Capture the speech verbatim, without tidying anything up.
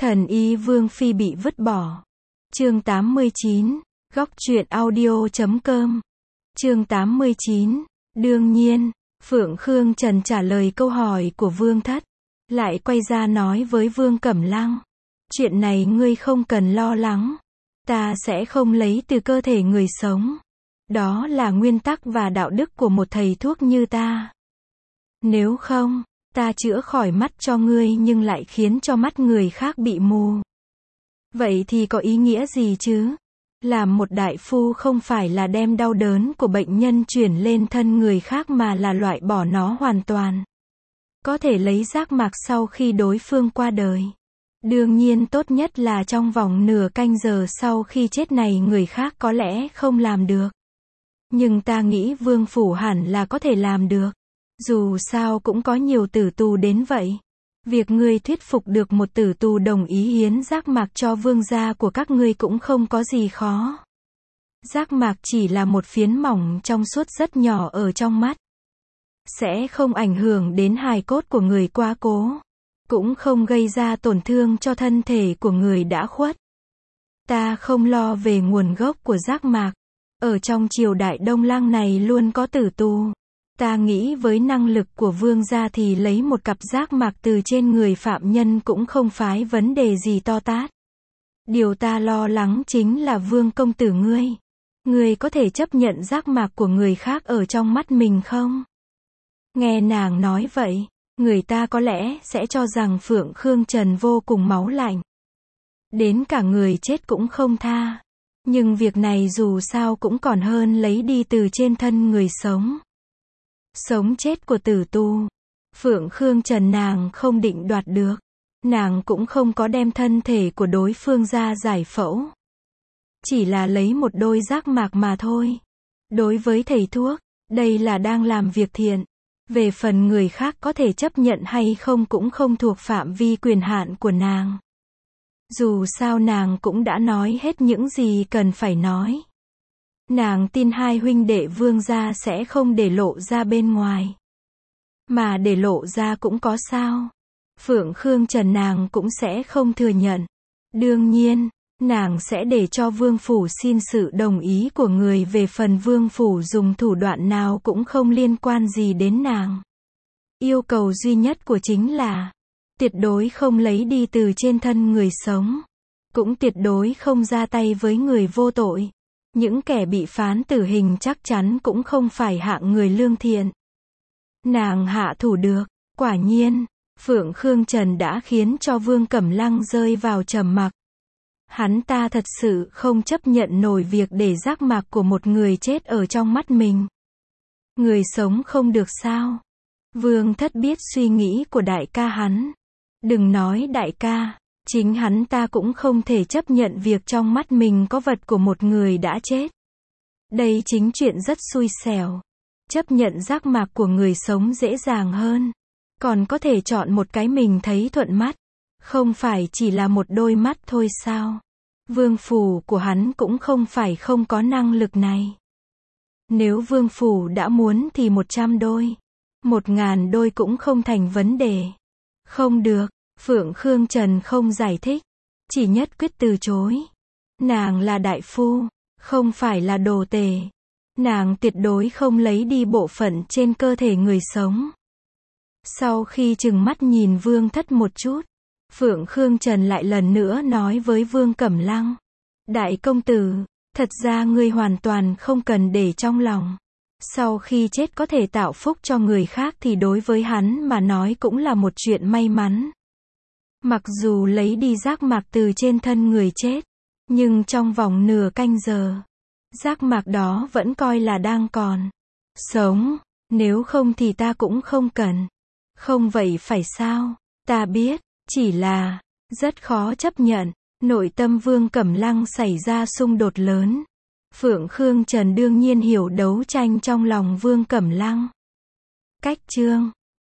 Thần y Vương Phi bị vứt bỏ. Chương tám mươi chín, góc truyện audio chấm com. Chương tám mươi chín, đương nhiên, Phượng Khương Trần trả lời câu hỏi của Vương Thất, lại quay ra nói với Vương Cẩm Lăng, chuyện này ngươi không cần lo lắng, ta sẽ không lấy từ cơ thể người sống. Đó là nguyên tắc và đạo đức của một thầy thuốc như ta. Nếu không, ta chữa khỏi mắt cho ngươi nhưng lại khiến cho mắt người khác bị mù. Vậy thì có ý nghĩa gì chứ? Làm một đại phu không phải là đem đau đớn của bệnh nhân chuyển lên thân người khác mà là loại bỏ nó hoàn toàn. Có thể lấy giác mạc sau khi đối phương qua đời. Đương nhiên tốt nhất là trong vòng nửa canh giờ sau khi chết này người khác có lẽ không làm được. Nhưng ta nghĩ Vương Phủ hẳn là có thể làm được. Dù sao cũng có nhiều tử tù đến vậy. Việc ngươi thuyết phục được một tử tù đồng ý hiến giác mạc cho vương gia của các ngươi cũng không có gì khó. Giác mạc chỉ là một phiến mỏng trong suốt rất nhỏ ở trong mắt. Sẽ không ảnh hưởng đến hài cốt của người quá cố. Cũng không gây ra tổn thương cho thân thể của người đã khuất. Ta không lo về nguồn gốc của giác mạc. Ở trong triều đại Đông Lăng này luôn có tử tù. Ta nghĩ với năng lực của vương gia thì lấy một cặp giác mạc từ trên người phạm nhân cũng không phải vấn đề gì to tát. Điều ta lo lắng chính là Vương công tử ngươi. Ngươi có thể chấp nhận giác mạc của người khác ở trong mắt mình không? Nghe nàng nói vậy, người ta có lẽ sẽ cho rằng Phượng Khương Trần vô cùng máu lạnh. Đến cả người chết cũng không tha. Nhưng việc này dù sao cũng còn hơn lấy đi từ trên thân người sống. Sống chết của tử tù, Phượng Khương Trần nàng không định đoạt được. Nàng cũng không có đem thân thể của đối phương ra giải phẫu. Chỉ là lấy một đôi giác mạc mà thôi. Đối với thầy thuốc, đây là đang làm việc thiện. Về phần người khác có thể chấp nhận hay không cũng không thuộc phạm vi quyền hạn của nàng. Dù sao nàng cũng đã nói hết những gì cần phải nói. Nàng tin hai huynh đệ Vương gia sẽ không để lộ ra bên ngoài. Mà để lộ ra cũng có sao. Phượng Khương Trần nàng cũng sẽ không thừa nhận. Đương nhiên, nàng sẽ để cho Vương Phủ xin sự đồng ý của người, về phần Vương Phủ dùng thủ đoạn nào cũng không liên quan gì đến nàng. Yêu cầu duy nhất của chính là tuyệt đối không lấy đi từ trên thân người sống. Cũng tuyệt đối không ra tay với người vô tội. Những kẻ bị phán tử hình chắc chắn cũng không phải hạng người lương thiện. Nàng hạ thủ được, quả nhiên, Phượng Khương Trần đã khiến cho Vương Cẩm Lăng rơi vào trầm mặc. Hắn ta thật sự không chấp nhận nổi việc để giác mạc của một người chết ở trong mắt mình. Người sống không được sao? Vương Thất biết suy nghĩ của đại ca hắn. Đừng nói đại ca, chính hắn ta cũng không thể chấp nhận việc trong mắt mình có vật của một người đã chết. Đây chính chuyện rất xui xẻo. Chấp nhận giác mạc của người sống dễ dàng hơn. Còn có thể chọn một cái mình thấy thuận mắt. Không phải chỉ là một đôi mắt thôi sao? Vương phủ của hắn cũng không phải không có năng lực này. Nếu vương phủ đã muốn thì một trăm đôi. Một ngàn đôi cũng không thành vấn đề. Không được. Phượng Khương Trần không giải thích. Chỉ nhất quyết từ chối. Nàng là đại phu. Không phải là đồ tể. Nàng tuyệt đối không lấy đi bộ phận trên cơ thể người sống. Sau khi trừng mắt nhìn Vương Thất một chút, Phượng Khương Trần lại lần nữa nói với Vương Cẩm Lăng. Đại công tử, thật ra ngươi hoàn toàn không cần để trong lòng. Sau khi chết có thể tạo phúc cho người khác thì đối với hắn mà nói cũng là một chuyện may mắn. Mặc dù lấy đi giác mạc từ trên thân người chết, nhưng trong vòng nửa canh giờ, giác mạc đó vẫn coi là đang còn sống, nếu không thì ta cũng không cần. Không vậy phải sao? Ta biết, chỉ là rất khó chấp nhận. Nội tâm Vương Cẩm Lăng xảy ra xung đột lớn. Phượng Khương Trần đương nhiên hiểu đấu tranh trong lòng Vương Cẩm Lăng. Cách chương